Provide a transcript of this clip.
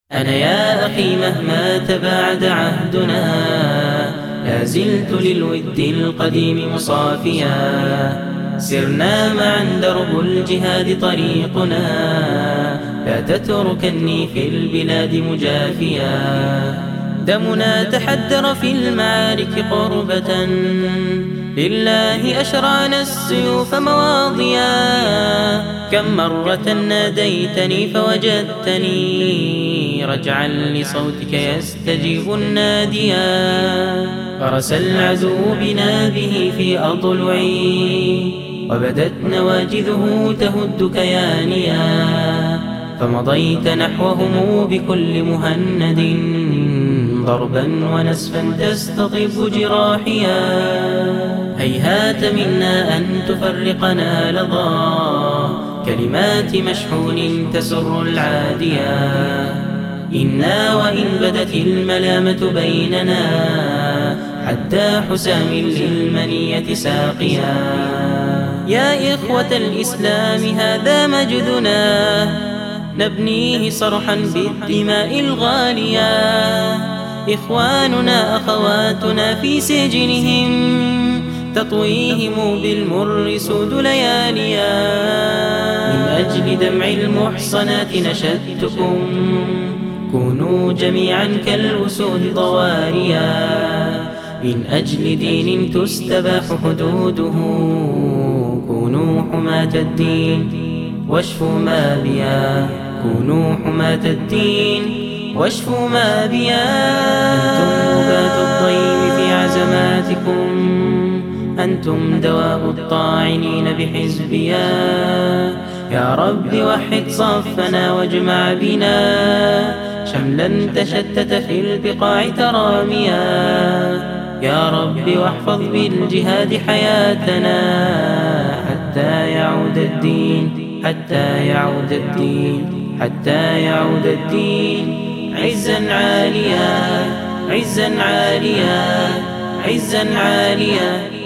أنا يا أخي مهما تباعد عهدنا لا زلت للود القديم مصافيا. سرنا معا درب الجهاد طريقنا، لا تتركني في البلاد مجافيا. دمنا تحدر في المعارك قربة، لله أشرعنا السيوف مواضيا. كم مرة ناديتني فوجدتني رجعا لصوتك يستجيب الناديا. فرس العدو بنا به في أضلعي، وبدت نواجذه تهد كيانيا. فمضيت نحوهم بكل مهند ضربا ونسفا تستطيب جراحيا. هيهات منا أن تفرقنا لظى كلمات مشحون تسر العاديا. إنا وإن بدت الملامة بيننا حتى حسام للمنية ساقيا. يا إخوة الإسلام هذا مجدنا، نبنيه صرحا بالدماء الغالية. إخواننا أخواتنا في سجنهم، تطويهم بالمر سود لياليا. من أجل دمع المحصنات نشدتكم، كونوا جميعا كالأسود ضواريا. من أجل دين تستباح حدوده، كونوا حماة الدين واشفوا ما بيا. كونوا حماة الدين واشفوا ما بيا. أنتم نبات الضيم في عزماتكم، أنتم دواء الطاعنين بحزبيا. يا رب وحد صفنا واجمع بنا، شملا تشتت في البقاع تراميا. يا رب واحفظ بالجهاد حياتنا، حتى يعود الدين، حتى يعود الدين، حتى يعود الدين عزا عاليا، عزا عاليا، عزا عاليا.